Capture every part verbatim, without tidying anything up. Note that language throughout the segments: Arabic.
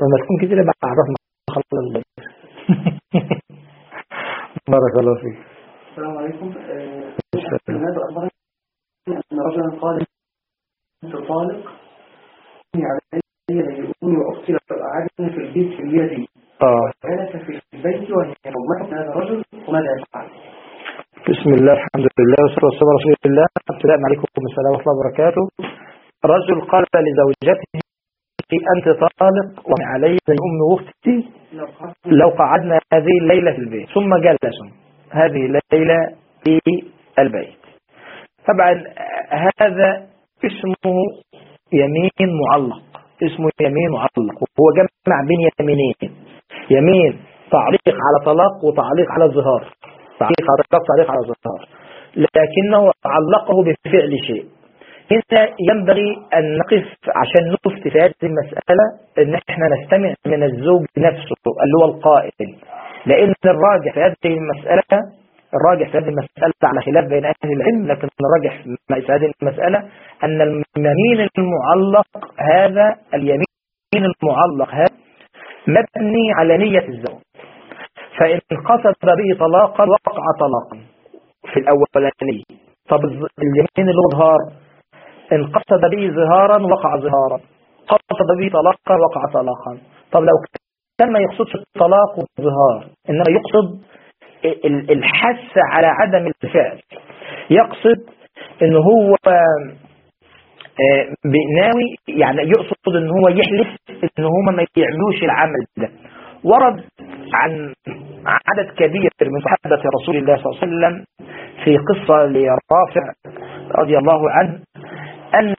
لما تكون كتير بقى عرفنا خلص. بارك الله فيك. السلام عليكم. هذا أخبرني أن رجلا قال أنت طالق علي ليؤمني وأختي أقعدني في البيت في اليد وكانت في البيت وهي حرمت هذا الرجل وماذا يفعل؟ بسم الله الحمد لله والصلاة والسلام على رسول الله. ابتداء عليكم السلام ورحمة الله وبركاته. رجل قال لزوجته أنت طالق وعلي أمي وأختي لو قعدنا هذه الليلة في البيت، ثم جلسوا هذه الليلة في البيت. طبعا هذا اسمه يمين معلق، اسمه يمين معلق، وهو جمع بين يمينين، يمين تعليق على طلاق وتعليق على الظهار، تعليق على طلاق تعليق على الظهار، لكنه علقه بفعل شيء. هنا ينبغي أن نقف عشان نفتي في هذه المسألة أن احنا نستمع من الزوج نفسه اللي هو القائل، لأن الراجح في هذه المسألة الراجح في هذه المسألة على خلاف بين أهل العلم، لكن الراجح في هذه المسألة أن اليمين المعلق هذا اليمين المعلق هذا مبني على نية الزوج، فإن قصد به طلاقا وقع طلاقا في الأولانية. طب اليمين اللي هو ظهار إن قصد به ظهارا وقع ظهارا، قصد به طلاقا وقع طلاقا. طب لو كان ما يقصدش الطلاق والظهار، إنما يقصد الحث على عدم الفعل، يقصد إن هو بناوي، يعني يقصد إن هو يحلف إن هما ما يعملوش العمل ده. ورد عن عدد كبير من صحابة رسول الله صلى الله عليه وسلم في قصة لرافع رضي الله عنه أن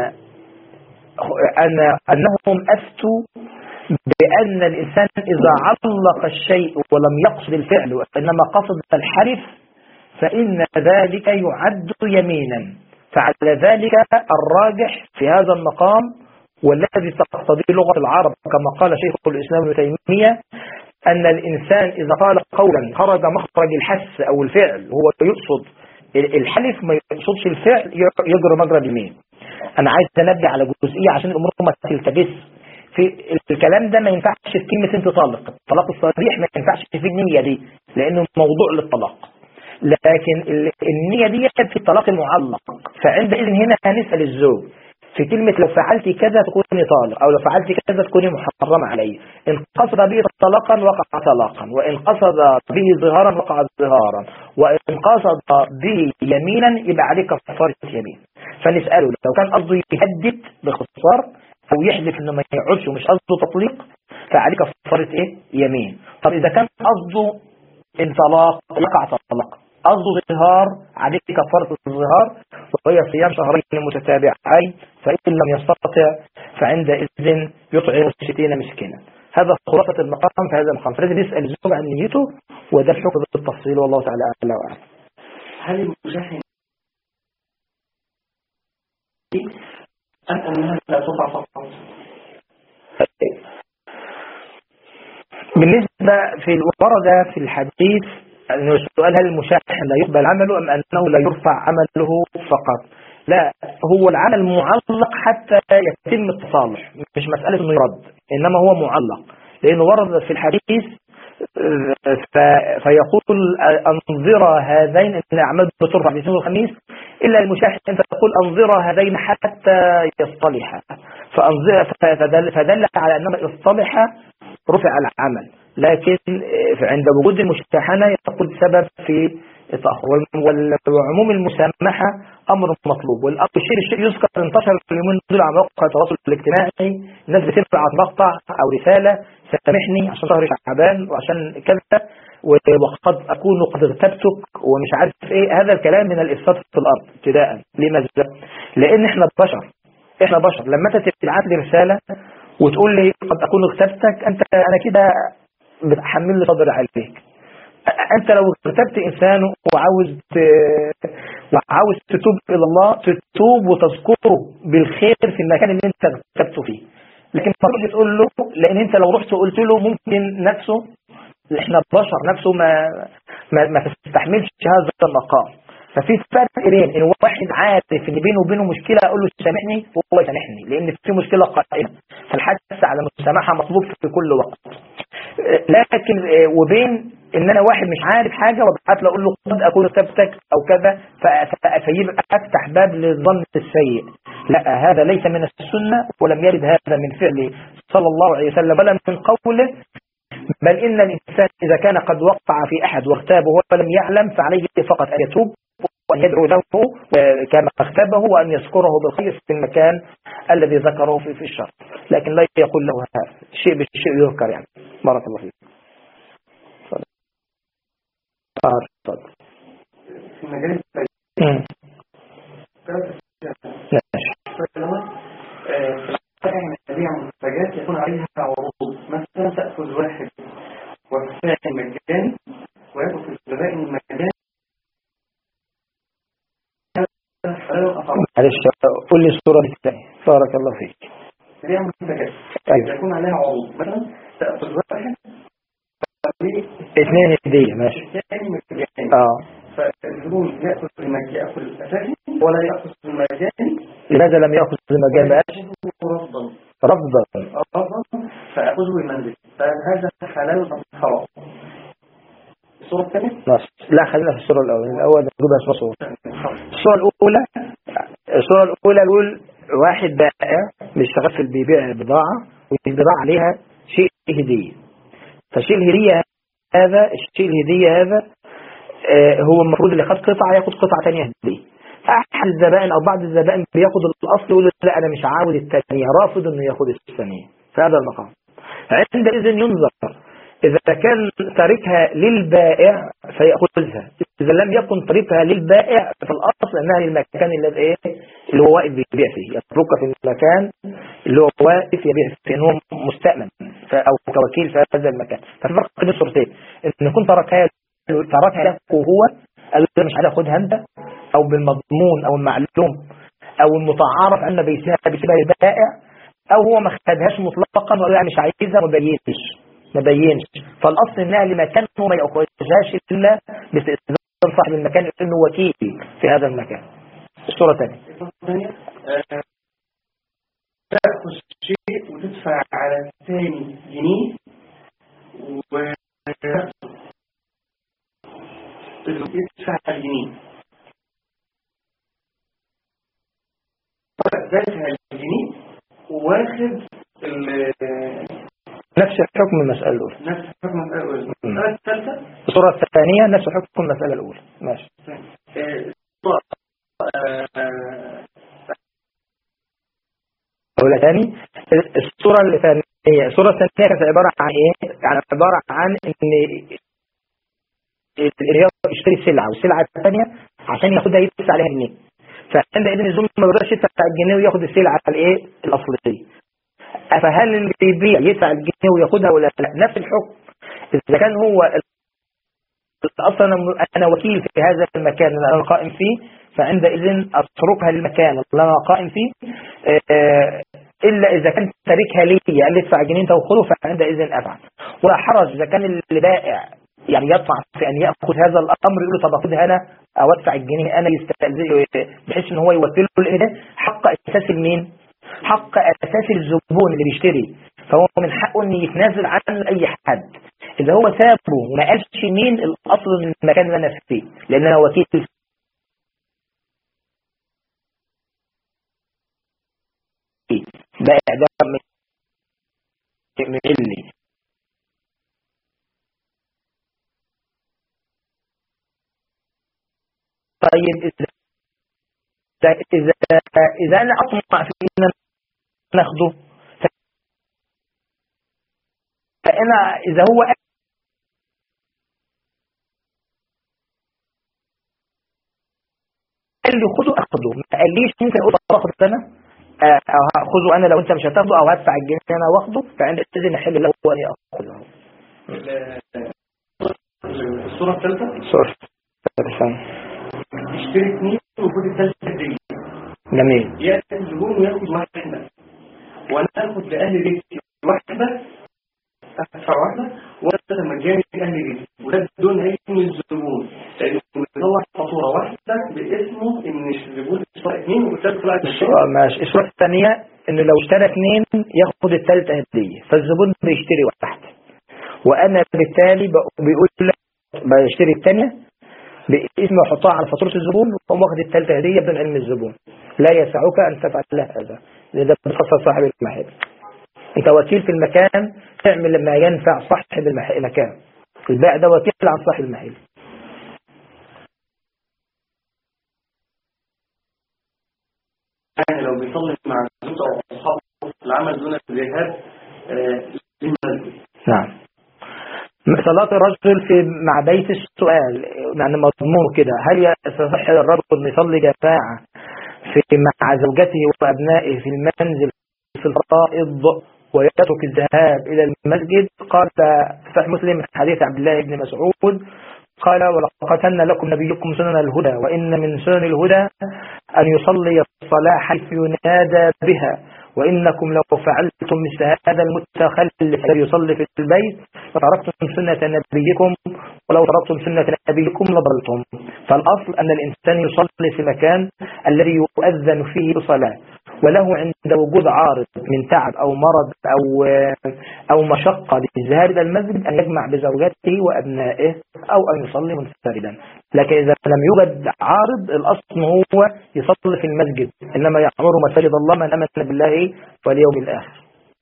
أن أنهم أفتوا بأن الإنسان إذا علق الشيء ولم يقصد الفعل وإنما قصد الحلف فإن ذلك يعد يمينا. فعلى ذلك الراجح في هذا المقام والذي تقتضيه لغة العرب كما قال شيخ الإسلام ابن تيمية أن الإنسان إذا قال قولا خرج مخرج الحس أو الفعل هو يقصد الحلف ما يقصدش الفعل يجري مجرى اليمين. أنا عايز أنبه على جزئية عشان الأمور ما تلتبس في الكلام ده. ما ينفعش في كلمة أنت طالق، الطلاق الصريح ما ينفعش في النية دي لأنه موضوع للطلاق، لكن النية دي في الطلاق المعلق. فعندئذ هنا هنسأل الزوج في كلمة لو فعلتي كذا تكوني طالق أو لو فعلتي كذا تكوني محرمة علي. إن قصد به طلاقا وقع طلاقا، وإن قصد به ظهارا وقع ظهارا، وإن قصد به يمينا يبقى عليه كفارة يمين. فنسأله لو كان قصده يهدد باختصار أو يحلف إنه ما يعودش ومش قصده تطليق فعليه كفارة إيه؟ يمين. طب إذا كان قصده انطلاق يقع طلاق، قصده ظهار عليه كفارة الظهار وهي صيام شهرين متتابعين، فإن لم يستطع فعندئذ يطعم ستين مسكينا. هذا خلاصة المقام في هذا المقام. فلازم يسأل الزوج عن نيته وده الحكم بالتفصيل والله تعالى أعلى وأعلم. هل المشاهد أم أنها لا تطع فقط؟ بالنسبة في الورد في الحديث أنه السؤال هل المشاحن لا يقبل عمله أم أنه لا يرفع عمله فقط؟ لا، هو العمل معلق حتى يتم التصالح، مش مسألة أنه يرد، إنما هو معلق لأنه ورد في الحديث فيقول أنظر هذين أن الأعمال بترفع في يوم الخميس إلا المشاحن تقول أنظر هذين حتى يصطلحا، فدل, فدل على أنما يصطلح رفع العمل. لكن عند وجود المشاحنة يقول سبب في التأخر. وعموم المسامحة أمر مطلوب، والأمر الشيء الشيء يذكر انتشر في اليومين دول على مواقع التواصل الاجتماعي، الناس بتبعت مقطع أو رسالة سامحني عشان شهر شعبان وعشان كذا وقد أكون قد اغتبتك ومش عارف إيه. هذا الكلام من الإفساد في الأرض ابتداء. لماذا؟ لأن إحنا بشر إحنا بشر لما أنت تبعت لي رسالة وتقول لي قد أكون اغتبتك، أنت أنا كده بتحمل لي صدر عليك. أنت لو اغتبت إنسان وعاوز وعاوز تتوب إلى الله تتوب وتذكره بالخير في المكان اللي أنت اغتبته فيه، لكن ما تروح تقول له، لأن أنت لو رحت وقلت له ممكن نفسه، إحنا بشر، نفسه ما ما, ما تستحملش هذا المقام. ففي فرق بين ان واحد عارف ان بينه وبينه مشكله اقول له سامحني وهو يسامحني، لان في مشكله قائمه، فالحث على مسامحه مطلوب في كل وقت. لكن وبين ان انا واحد مش عارف حاجه وابعت له اقول له قد اكون كتبتك او كذا فيبقى افتح باب للظن السيء. لا، هذا ليس من السنه ولم يرد هذا من فعله صلى الله عليه وسلم ولا من قوله، بل ان الانسان اذا كان قد وقع في احد واغتابه ولم يعلم فعليه فقط ان يتوب وأن يدعو له كما اغتابه وأن يذكره بالخير في المكان الذي ذكره في, في الشر، لكن لا يقول له هذا شيء بالشيء يذكر يعني. بارك الله فيك. تفضل. في مجال البيع منتجات يكون عليها عروض، مثلا تأخذ واحد والثاني مجاني ويأخذ الزبائن المجاني. معلش قول لي الصورة الثانية. بارك الله فيك. بيع منتجات يكون عليها عروض، مثلا تأخذ واحد اثنين هدية ماشي. اه فالزبون يأخذ المجاني يأخذ الأساسي ولا يأخذ المجاني. لماذا لم يأخذ المجاني؟ رفضا رفضا رفضا فأخذه المنزل، فهذا حلال أم حرام؟ الصورة الثانية؟ لا خلينا في الصورة الأولى. الأول نجيبها اسمها صورة. الصورة الأولى الصورة الأولى نقول واحد بائع بيشتغل في بيبيع بضاعة والبضاعة عليها شيء هدية، فالشيء الهدية هذا الشيء الهدية هذا آه هو المفروض اللي خد قطعة ياخد قطعة ثانية هدية. أحد الزبائن أو بعض الزبائن بياخد الأصل يقول لا أنا مش عاوز الثانية، رافض إنه ياخد الثانية في هذا المقام. عندئذ ينظر إذا كان تاركها للبائع فيأخذها، إذا لم يكن تاركها للبائع فالأصل أنها للمكان الذي إيه اللي هو واقف بيبيع فيه، يتركها في المكان اللي هو واقف يبيع فيه، إن هو مستأمن أو كوكيل في هذا المكان. فالفرق بين الصورتين إن كنت تركها تركها له وهو قال مش عايز أخذها أنت، أو بالمضمون أو المعلوم أو المتعارف أن بيسيبها بيسيبها للبائع، أو هو ما خدهاش مطلقا ولا مش عايزها ما بينش ما بينش فالأصل إنها لمكان هو ما يأخذهاش إلا باستئذان صاحب المكان إنه وكيل في هذا المكان. الصورة الثانية تأخذ شيء وتدفع على الثاني جنيه وتدفع الجنيه ذاتها الجنيه واخد نفس حكم المسألة الأولى. نفس حكم المسألة الأولى. المسألة الثالثة الصورة الثانية نفس حكم المسألة الأولى. ماشي. الأولى ثاني الصورة الثانية الصورة الثانية كانت عبارة عن إيه؟ يعني عبارة عن إن الرياض يشتري سلعة والسلعة الثانية عشان ياخدها يدفع عليها جنيه، فعندئذ الزوم ما بيقدرش يدفع الجنيه وياخد السلعة الإيه الأصلية. فهل اللي بيبيع يدفع الجنيه وياخدها ولا لا؟ نفس الحكم. إذا كان هو أصلا أنا وكيل في هذا المكان اللي أنا قائم فيه فعندئذ أتركها للمكان اللي أنا قائم فيه، إلا إذا كان تاركها لي قال لي ادفع الجنيه أنت وخذه فعندئذ أفعل، ولا حرج إذا كان اللي بائع يعني يطمع في أن يأخذ هذا الأمر يقول له طب أخذها أنا أو أدفع الجنيه أنا يستأذن بحيث إن هو يوكله الإهداء. حق أساس المين؟ حق أساس الزبون اللي بيشتري، فهو من حقه أن يتنازل عن أي حد. إذا هو سابه وما قالش مين الأصل من المكان اللي أنا فيه لأن أنا وكيل فيه بائع ده من اللي طيب إذا إذا إذا أنا أطمع في أن ناخده فأنا إذا هو قال لي خده أخده، ما قاليش ممكن أقول أخده أنا أو هأخذه أنا لو أنت مش هتاخده أو هدفع الجنيه أنا واخده، فعندئذ نحل له هو أن يأخذه. الصورة الثالثة الصورة الثالثة اشتري اثنين وخد الثالثة دي. جميل. يأتي الزبون ويأخذ واحدة وأنا أخذ لأهل بيتي واحدة أدفع واحدة وأنا مجاني لأهل بيتي وده بدون أي من الزبون لأنه بيطلع فاتورة واحدة الصورة ماشي. الصورة الثانية إنه لو اشترى اثنين ياخد الثالثة هدية، فالزبون بيشتري واحدة وأنا بالتالي بيقول لك بيشتري الثانية باسم وحطها على فاتورة الزبون وقوم واخد الثالثة هدية بدون علم الزبون. لا يسعك أن تفعل هذا، ده بخصص صاحب المحل. أنت وكيل في المكان، تعمل لما ينفع صاحب المكان. البائع ده وكيل عن صاحب المحل. يعني لو بيصلي مع زوجته أو أصحابه العمل دون الذهاب للمسجد. نعم. صلاة الرجل في مع بيت السؤال يعني مضمون كده، هل يصح الرجل أن يصلي جماعة في مع زوجته وأبنائه في المنزل في الفرائض ويترك الذهاب إلى المسجد؟ قال في مسلم حديث عبد الله بن مسعود قال ولقد سن لكم نبيكم سنن الهدى وإن من سنن الهدى أن يصلي الصلاة حيث ينادى بها وإنكم لو فعلتم مثل هذا المتخلف الذي يصلي في البيت فتركتم سنة نبيكم ولو تركتم سنة نبيكم لضلتم. فالأصل أن الإنسان يصلي في مكان الذي يؤذن فيه بصلاة وله عند وجود عارض من تعب أو مرض أو أو مشقة للذهاب إلى المسجد أن يجمع بزوجته وأبنائه أو أن يصلي منفردا. لكن إذا لم يوجد عارض الأصل هو يصلي في المسجد، إنما يعمر مساجد الله من آمن بالله واليوم الآخر.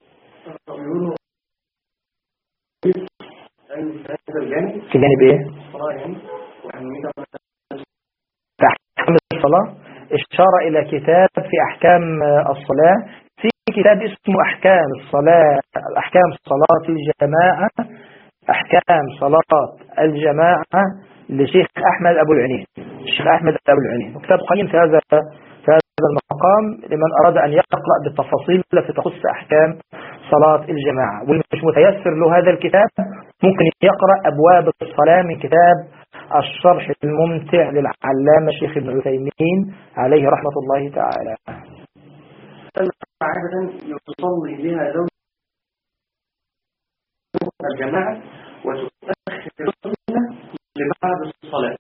في جانب إيه؟ أحكام الصلاة اشار إلى كتاب في أحكام الصلاة، في كتاب اسمه أحكام الصلاة أحكام صلاة الجماعة أحكام صلاة الجماعة لشيخ أحمد أبو العنين الشيخ أحمد أبو العنين، كتاب قيم في هذا في هذا المقام لمن أراد أن يقرأ بالتفاصيل التي تخص أحكام صلاة الجماعة. واللي مش متيسر له هذا الكتاب ممكن يقرأ أبواب الصلاة من كتاب الشرح الممتع للعلامة الشيخ ابن عثيمين عليه رحمة الله تعالى. عادة يصلي بها زوج الجماعة وتؤخر السنة لبعد الصلاة.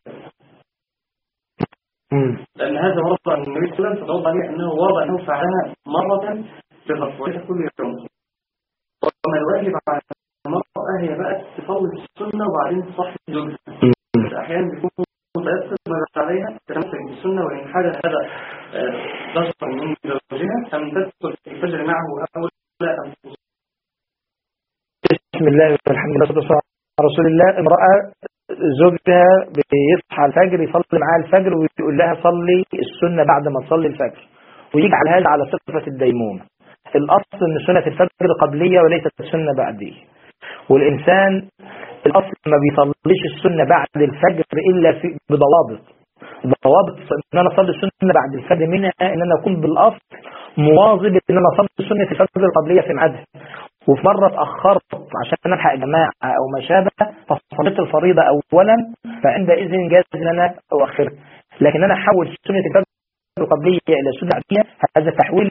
لأن هذا ورد عن النبي صلى الله عليه وسلم فتوضع عليه أنه ورد أنه فعلها مرة فقط وليس كل يوم. وما الواجب على المرأة هي بقى تصلي السنة وبعدين تصحي زوجها. أحيانا بيكون متأثر مرت عليها تمسك بالسنة وإن حدث هذا ضغط من زوجها فمن تدخل الفجر معه أول لا أنفس. بسم الله والحمد لله والصلاة على رسول الله. امرأة زوجها بيصحى الفجر يصلي معها الفجر ويقول لها صلي السنة بعد ما تصلي الفجر ويجعل هذا على صفة الديمومة. الأصل أن سنة الفجر قبلية وليست السنة بعدية، والإنسان الأصل ما بيصليش السنة بعد الفجر إلا في بضوابط ضوابط ان انا اصلي السنه بعد الفجر، منها ان انا اكون بالاصل مواظب ان انا اصلي سنه الفجر القبليه في ميعادها، وفي مره اتاخرت عشان الحق جماعه او ما شابه فصليت الفريضه اولا فعندئذ جاز ان انا اؤخرها. لكن انا احول سنه الفجر القبليه الى سنه عاديه هذا تحويل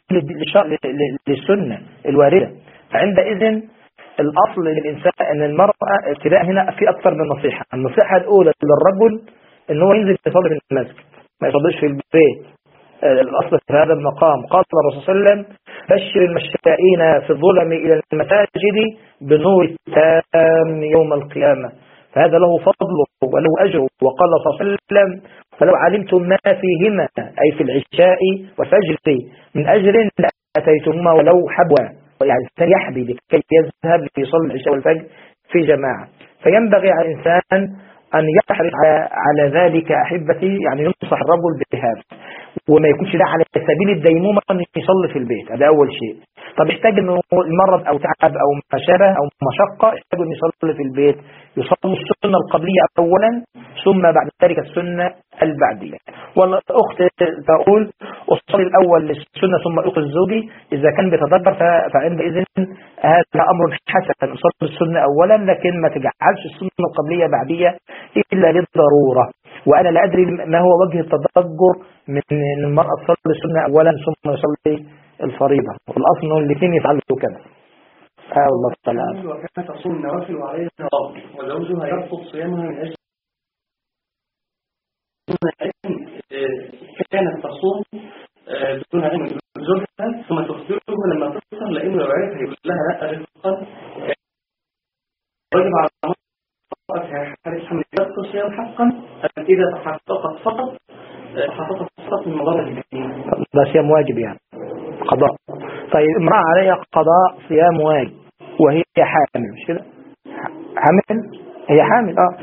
للسنه الوارده. فعندئذ الاصل للانسان ان المراه ابتداء هنا في اكثر من نصيحه. النصيحه الاولى للرجل ان هو ينزل يصلي في المسجد ما يصليش في البيت. الاصل في هذا المقام قال الرسول صلى الله عليه وسلم بشر المشائين في الظلم الى المساجد بنور التام يوم القيامه، فهذا له فضله وله اجره. وقال صلى الله عليه وسلم فلو علمتم ما فيهما اي في العشاء والفجر من اجر لاتيتموما ولو حبوا، يعني الانسان يحبي لكي يذهب ليصلي العشاء والفجر في جماعه. فينبغي على الانسان أن يحرص على ذلك أحبتي، يعني ينصح الرجل بهذا وما يكونش ده على سبيل الديمومة أن يصلي في البيت. هذا أول شيء. طب يحتاج أنه المرض أو تعب أو ما شابه أو مشقة يحتاج أن يصلي في البيت، يصلي السنة القبلية أولا ثم بعد ذلك السنة البعدية. والأخت تقول أصلي الأول للسنة ثم أخذ زوجي، إذا كان بيتدبر فعندئذ هذا أمر حسن، أصلي السنة أولا لكن ما تجعلش السنة القبلية بعدية إلا للضرورة. وأنا لا أدري ما هو وجه التضجر من أن المرأة تصلي السنة أولا ثم يصلي الفريضة، والأصل أنه الاثنين يفعلوا كده. آه الله تعالى. وكانت تصوم النوافل وعليها نوافل وزوجها يرفض صيامها من أجل كانت تصوم دون علم زوجها ثم تخبره لما تصل، لأنه يعرف هيقول لها لا رزقا واجب على المرأة حارس حمل يبقى صيام حقا إذا تحققت فقط تحققت فقط من مضارة الدين. ده صيام واجب يعني قضاء. طيب امرأة عليها قضاء صيام واجب وهي حامل مش كده؟ حامل هي حامل اه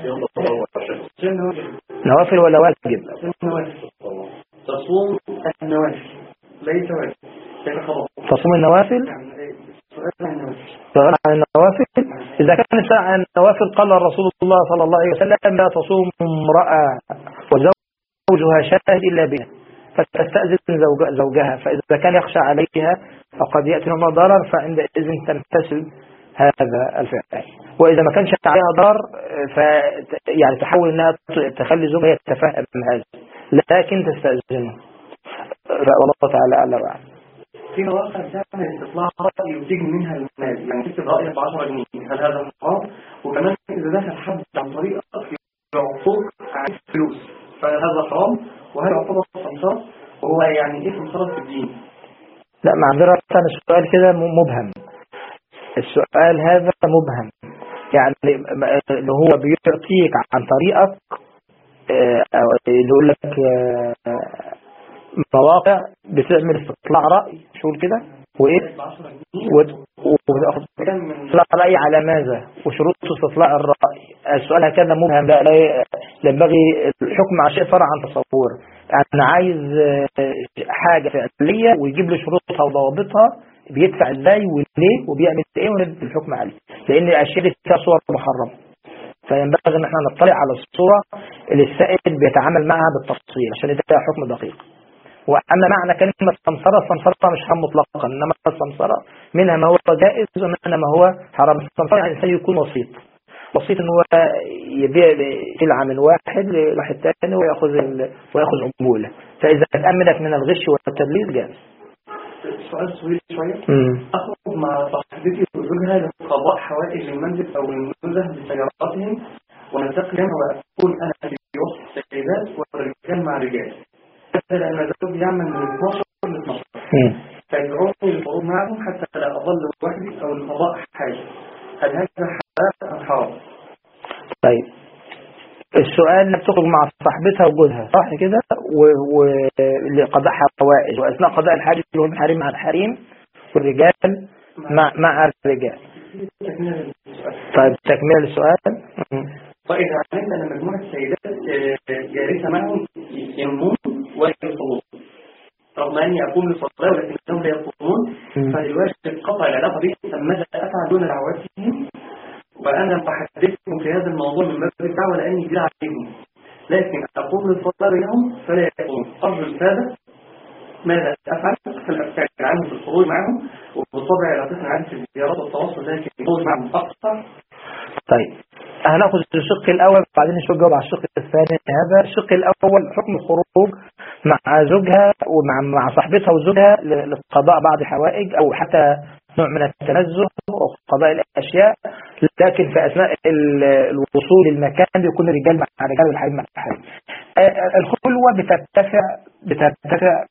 نوافل ولا واجب؟ تصوم النوافل ليس واجب ليس قضاء. تصوم النوافل سؤال عن النوافل. إذا كان السؤال عن النوافل قال الرسول الله صلى الله عليه وسلم لا تصوم امرأة وزوجها شاهد إلا بها فتستأذن زوج زوجها، فإذا كان يخشى عليها فقد يأتي منها ضرر فعندئذ تمتثل هذا الفعل، وإذا ما كانش عليها ضرر ف يعني تحاول أنها تخلي زوجها يتفهم هذا لكن تستأذنه. والله تعالى أعلم وأعلم. في مواقع تعمل استطلاع رأي وتيجي منها المال، يعني تكتب رأيك ب عشرة جنيه، هل هذا حرام؟ وكمان إذا دخل حد عن طريقك يعطوك عن فلوس فهذا حرام، وهل يعتبر سمسرة؟ وهو يعني إيه سمسرة في الدين؟ لا معذرة السؤال كده مبهم، السؤال هذا مبهم، يعني اللي هو بيعطيك عن طريقك اللي يقول لك مواقع بتعمل استطلاع رأي شو كده وايه وتاخذ استطلاع رأي على ماذا وشروط استطلاع الرأي. السؤال هكذا مبهم، لا ينبغي الحكم على شيء فرع عن تصور. انا عايز حاجة فعلية ويجيب لي شروطها وضوابطها، بيدفع ازاي وليه وبيعمل ايه ونبدأ الحكم عليه، لان الاشياء دي فيها صور محرمة، فينبغي ان احنا نطلع على الصورة اللي السائل بيتعامل معها بالتفصيل عشان يدفع حكم دقيق. وأما معنى كلمة سمسرة، السمسرة مش حرام مطلقا، إنما السمسرة منها ما هو جائز ومنها ما هو حرام. السمسرة يعني الإنسان يكون وسيط، وسيط إن هو يبيع سلعة من واحد لواحد ثاني ويأخذ ال... ويأخذ عمولة، فإذا تأمنك من الغش والتدليس جائز. سؤال طويل شوية. أخذ مع صاحبتي وزوجها لقضاء حوائج المنزل أو النزه بسياراتهم وننتقل وأقول أنا في وسط السيدات والرجال مع رجال، لأن الزوج يعمل من اثناشر ل اثناشر فيدعوني للخروج معهم حتى لا أظل وحدي أو القضاء حاجة، هل هذا حلال أم حرام؟ طيب السؤال انك تخرج مع صاحبتها وجوزها صح كده ولقضاء حوائج، واثناء قضاء الحاجز اللي هو الحريم مع الحريم والرجال مع مع الرجال. طيب تكمل السؤال. فإذا علمت أن مجموعة السيدات جالسة معهم ينمون ويصلون رغم أني أقوم للصلاة ولكنهم لا يقومون، فالواجب قطع العلاقة بهم، ماذا أفعل دون دعوتهم؟ وأنا بحدثكم في هذا الموضوع من باب الدعوة لأني جديد عليهم، لكن أقوم للصلاة بينهم فلا يقوم. أرجو السادة ماذا أفعل؟ فالأفكار عنهم في الخروج معهم، وبالطبع علاقتنا عنهم في الزيارات والتواصل لكن الخروج معهم أكثر. طيب هناخذ الشق الأول بعدين نشوف جواب على الشق الثاني. هذا الشق الأول حكم الخروج مع زوجها ومع مع صاحبتها وزوجها لقضاء بعض حوائج أو حتى نوع من التنزه وقضاء الأشياء، لكن في أثناء الوصول للمكان بيكون الرجال مع الرجال والحريم مع الحريم. الخلوة بترتفع بترتفع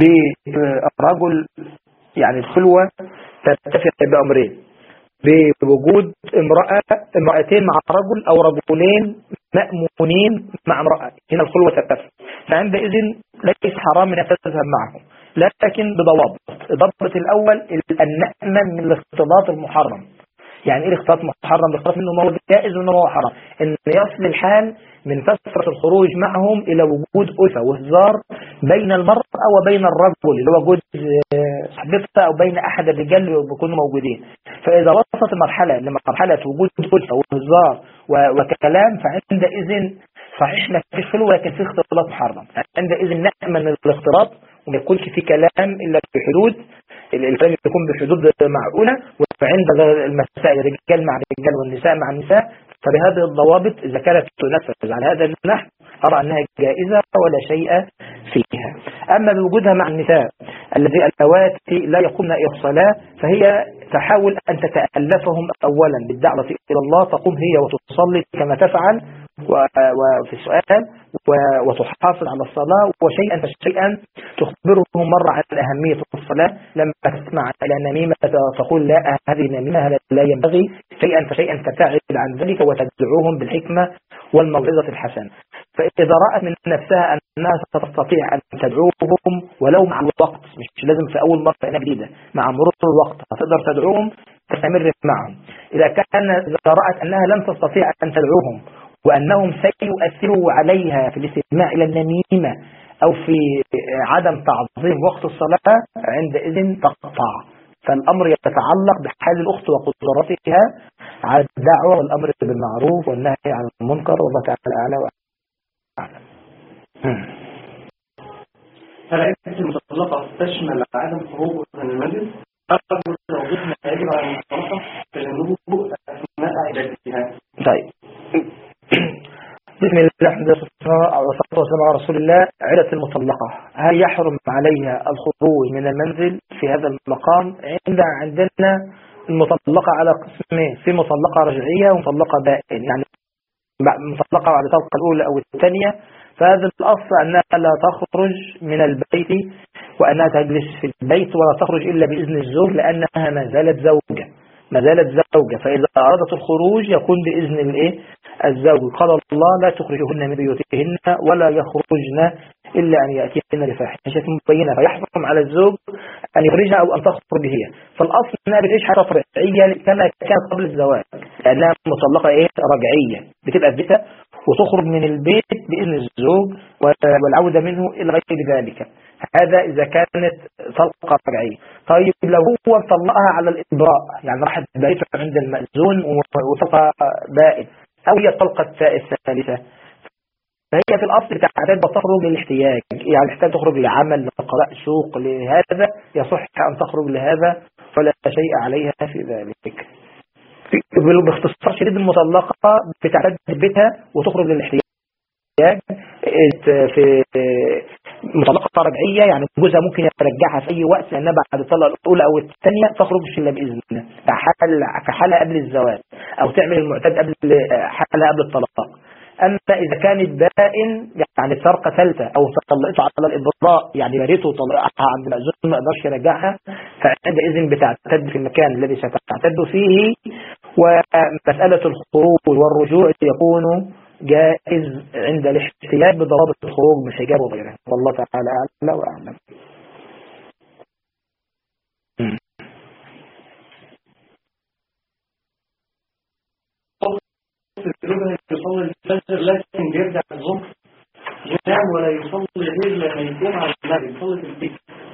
بالرجل، يعني الخلوة ترتفع بأمرين: بوجود امرأة امرأتين مع رجل أو رجلين مأمونين مع امرأة، هنا الخلوة ترتفع، فعندئذ ليس حرام أن تذهب معهم، لكن بضوابط. الضابط الأول أن نأمن من الاختلاط المحرم. يعني ايه الاختلاط محرم؟ الاختلاط منه ما هو جائز ومنه ما هو حرام، ان يصل الحال من كثرة الخروج معهم الى وجود ألفة وهزار بين المرأة وبين الرجل اللي هو وجود صاحبتها او بين احد الرجال اللي بيكونوا موجودين. فاذا وصلت المرحلة لمرحلة وجود ألفة وهزار وكلام فعندئذ صحيح ما فيش خلوة لكن في اختلاط محرم، عندئذ نأمن من الاختلاط وما يكونش في كلام الا بحدود الكلام يكون بحدود معقولة، وعند المسائل الرجال مع الرجال والنساء مع النساء، فبهذه الضوابط إذا كانت تنفذ على هذا النحو أرى أنها جائزة ولا شيء فيها. أما بوجودها مع النساء الذي اللواتي لا يقومن إلى الصلاة فهي تحاول أن تتألفهم أولا بالدعوة إلى الله، تقوم هي وتصلي كما تفعل وفي السؤال وتحافظ على الصلاة، وشيئا فشيئا تخبرهم مرة عن أهمية الصلاة. لما تسمع إلى نميمة تقول لا هذه نميمة، هذا لا ينبغي. شيئا فشيئا تبتعد عن ذلك وتدعوهم بالحكمة والموعظة الحسنة. فإذا رأت من نفسها أنها تستطيع أن تدعوهم ولو مع الوقت، مش لازم في أول مرة أنا جديدة، مع مرور الوقت هتقدر تدعوهم، تستمر معهم. إذا كان إذا رأت أنها لن تستطيع أن تدعوهم وأنهم سيؤثروا عليها في الاستماع إلى النميمة أو في عدم تعظيم وقت الصلاة، عندئذ تقطع. فالأمر يتعلق بحال الأخت وقدرتها على الدعوة والأمر بالمعروف والنهي عن المنكر، والله تعالى أعلى وأعلم. هل عدة المطلقة تشمل عدم خروج من المنزل؟ أقرب توضيح ما يجب على المطلقة تجنبه أثناء عدتها. طيب، بسم الله الحمد لله والصلاة والسلام على رسول الله. عدة المطلقة هل يحرم عليها الخروج من المنزل؟ في هذا المقام عند عندنا المطلقة على قسمين، في مطلقة رجعية ومطلقة بائن، يعني مطلقة على الطلقة الأولى أو الثانية. فهذا الأصل أنها لا تخرج من البيت وأنها تجلس في البيت ولا تخرج إلا بإذن الزوج، لأنها ما زالت زوجة ما زالت زوجة فإذا أرادت الخروج يكون بإذن الإيه الزوج. قال الله لا تخرجهن من بيوتهن ولا يخرجن إلا أن يأتين بفاحشة مبينة، فيحرم على الزوج أن يخرجها أو أن تخرج هي. فالأصل أنها بتعيش حياة طبيعية كما كانت قبل الزواج، لأنها مطلقة إيه رجعية، بتبقى في بيتها وتخرج من البيت بإذن الزوج والعودة منه إلى غير ذلك. هذا إذا كانت طلقة رجعية. طيب لو هو طلقها على الإبراء، يعني راحت بيته عند المأذون وطلقة بائن، أو هي الطلقة الثالثة، فهي في الأصل تعتاد وتخرج للاحتياج، يعني تحتاج تخرج لعمل لقراء سوق لهذا، يصح أن تخرج لهذا فلا شيء عليها في ذلك. باختصار شديد المطلقة بتعتاد بيتها وتخرج للاحتياج. في مطلقة رجعية يعني جوزها ممكن يرجعها في أي وقت، لأنها بعد الطلقة الأولى أو الثانية تخرج إلا بإذن الله كحال كحالة قبل الزواج، أو تعمل المعتاد قبل حالة قبل الطلاق. أما إذا كانت بائن يعني طلقة ثالثة أو طلقته على الإبراء، يعني مريته وطلقها عند المأذون ما قدرش يرجعها، فعندئذ بتعتد في المكان الذي ستعتد فيه، ومسألة الخروج والرجوع يكون جائز عند الاحتياج بضوابط الخروج بالحجاب وغيره، والله تعالى أعلى وأعلم. يصلي الفجر لكن بيرجع الظهر ينام ولا يصلي غير لما يقوم على المغرب، يصلي في البيت.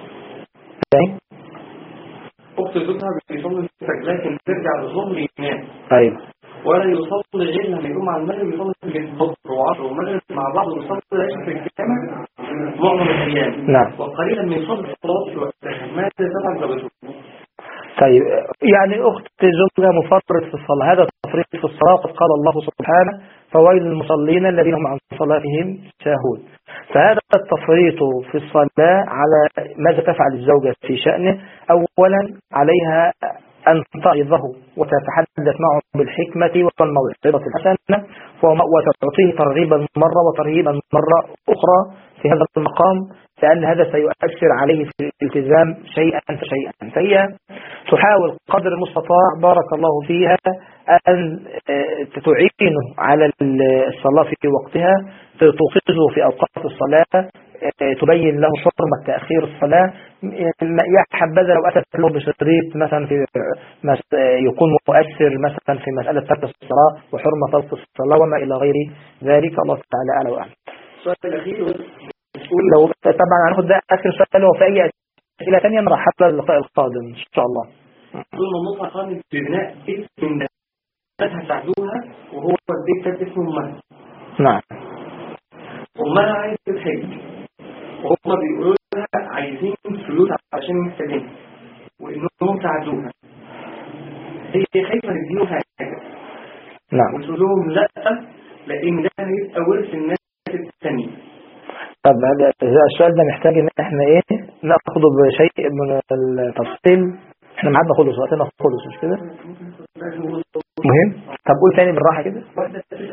أخت زوجها بيصلي الفجر لكن بيرجع الظهر ينام. أيوه. ولا يصلي غير لما يقوم على المغرب، يصلي في الظهر وعصر ومغرب مع بعض، ويصلي العشاء في الجامع معظم الأيام. نعم. وقليلا من يصلي الصلاة في وقتها. ماذا تفعل زوجته؟ طيب يعني أخت زوجها مفرط في الصلاة، هذا تفريط في الصلاة، قد قال الله سبحانه فويل للمصلين الذين هم عن صلاتهم ساهون. فهذا التفريط في الصلاة على ماذا تفعل الزوجة في شأنه؟ أولا عليها أن تعظه وتتحدث معه بالحكمة والموعظة الحسنة وتعطيه ترغيبا مرة وترهيبا مرة أخرى في هذا المقام، لأن هذا سيؤثر عليه في الالتزام شيئا فشيئا. فهي تحاول قدر المستطاع بارك الله فيها أن تعينه على الصلاة في وقتها، توقظه في أوقات الصلاة، تبين له حرمة تأخير الصلاة. يا حبذا لو أتت له بشريط مثلا في يكون مؤثر مثلا في مسألة ترك الصلاة وحرمة ترك الصلاة وما إلى غير ذلك. الله تعالى أعلى وأعلم. السؤال الأخير لو طبعا هناخد ده آخر سؤال، وفي أي أسئلة ثانية نرحب اللقاء القادم إن شاء الله. كل منطقة قامت ببناء بيت من ناسها ساعدوها، وهو البيت كان اسمه أمها. نعم. أمها عايزة تحج، وهم بيقولوا لها عايزين فلوس عشان محتاجين، وإنهم ساعدوها. هي خايفة تديهم حاجة. نعم. وتقول لهم لا، لأن ده هيبقى ورث الناس الثانية. طب هذا السؤال ده محتاج ان احنا ايه ناخده بشيء من التفصيل. احنا معادنا خلص، وقتنا خلص، مش كده؟ مهم. طب قول تاني بالراحة كده. واحدة تسأل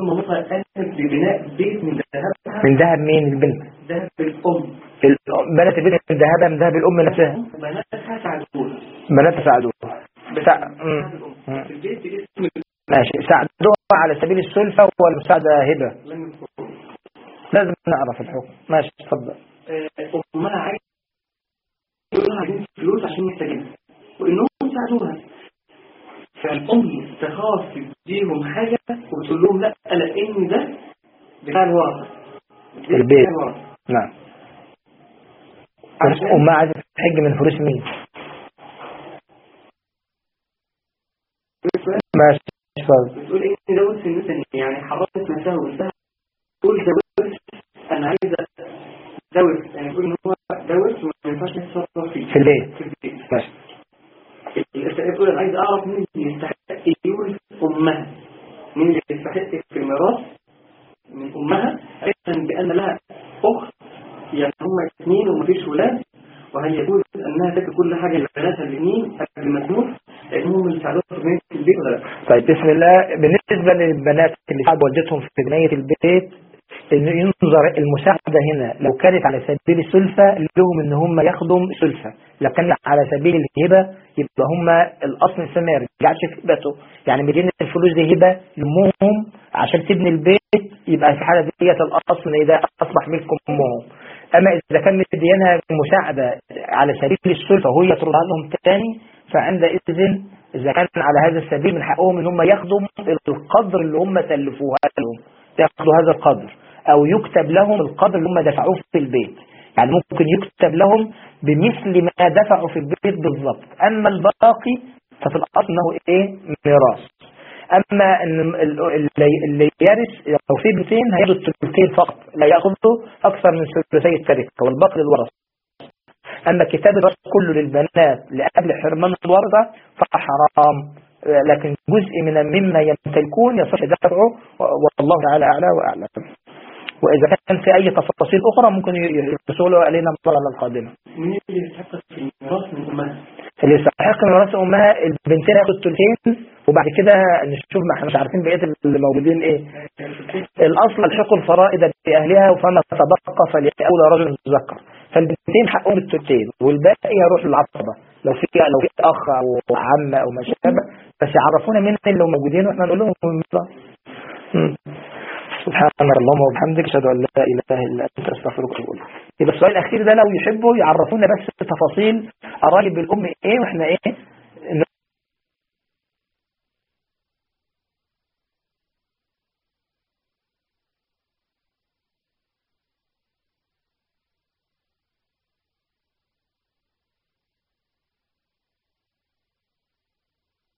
يكون مامتها قامت ببناء بيت من ذهبها. من ذهب مين البنت؟ ذهب الأم. الأم- بنات البنت من ذهبها من ذهب الأم نفسها. بناتها ساعدوها. بناتها ساعدوها. سع... في البيت باسم. ماشي، ساعدوها على سبيل السلفة والمساعدة هبة. لم يكن. لازم نعرف الحكم. ماشي اتفضل. أمها عايزة يقولها عايزين فلوس عشان محتاجينها وإنهم ساعدوها، فالأم تخاف تديهم حاجة وتقول لهم لا لأن ده بتاع الورثة البيت. نعم. أمها عايزة تحج من فلوس مين؟ ماشي اتفضل. بتقول إيه دوت في النساء يعني حرصت نفسها وقلتها تقول دوت أنا عايزة دوت يعني تقول إن هو دوت وما ينفعش نتصرف فيه في البيت. في البيت. ماشي. تقول أنا عايز أعرف مين اللي يستحق يورث أمها، مين اللي يستحق في الميراث من أمها، علما بأن لها أخت يعني هم اثنين ومفيش ولاد، وهل يجوز أنها تاكل كل حاجة لبناتها الاثنين قبل ما تموت لأنهم اللي ساعدوها في بناية البيت ولا لا؟ طيب بسم الله. بالنسبة للبنات اللي ساعدوا والدتهم في بناية البيت، إن ينظر المساعدة هنا لو كانت على سبيل السلفة لهم إن هم ياخدوا سلفة، لو كانت على سبيل الهبة يبقى هم الأصل الإنسان ما يرجعش في هبته، يعني مدين الفلوس دي هبة لأمهم عشان تبني البيت، يبقى في حالة ديت الأصل إن ده أصبح ملكم أمهم. أما إذا كان مدينها مساعدة على سبيل السلفة وهي تردها لهم تاني، فعندئذ إذا كان على هذا السبيل من حقهم إن هم ياخدوا القدر اللي هم سلفوها لهم، ياخدوا هذا القدر أو يكتب لهم القدر اللي هم دفعوه في البيت، يعني ممكن يكتب لهم بمثل ما دفعوا في البيت بالضبط. أما الباقي ففي الأصل أنه إيه ميراث. أما إن اللي يرث لو في بيتين هياخدوا الثلثين فقط، لا يأخذوا أكثر من ثلثي التركة والباقي للورثة. أما كتاب الورث كله للبنات لأجل حرمان الورثة فحرام، لكن جزء من مما يمتلكون يصح دفعه، والله تعالى أعلى وأعلم. وإذا كان في أي تفاصيل أخرى ممكن يرسلوا علينا المرة القادمة. مين اللي يستحق الميراث من أمها؟ اللي يستحق ميراث أمها البنتين ياخدوا الثلثين، وبعد كده نشوف، ما احنا مش عارفين بقية الموجودين إيه. الأصل الحق الفرائض بأهلها فما تبقى فلأولى رجل ذكر، فالبنتين حقهم الثلثين والباقي يروح للعصبة لو في لو في أخ أو عم أو ما شابه، بس يعرفونا مين اللي موجودين وإحنا نقول لهم. سبحانك اللهم وبحمدك اشهد ان لا اله الا انت استغفرك واتوب اليك. يبقى السؤال الاخير ده لو يحبوا يعرفونا بس تفاصيل قرايب الام ايه واحنا ايه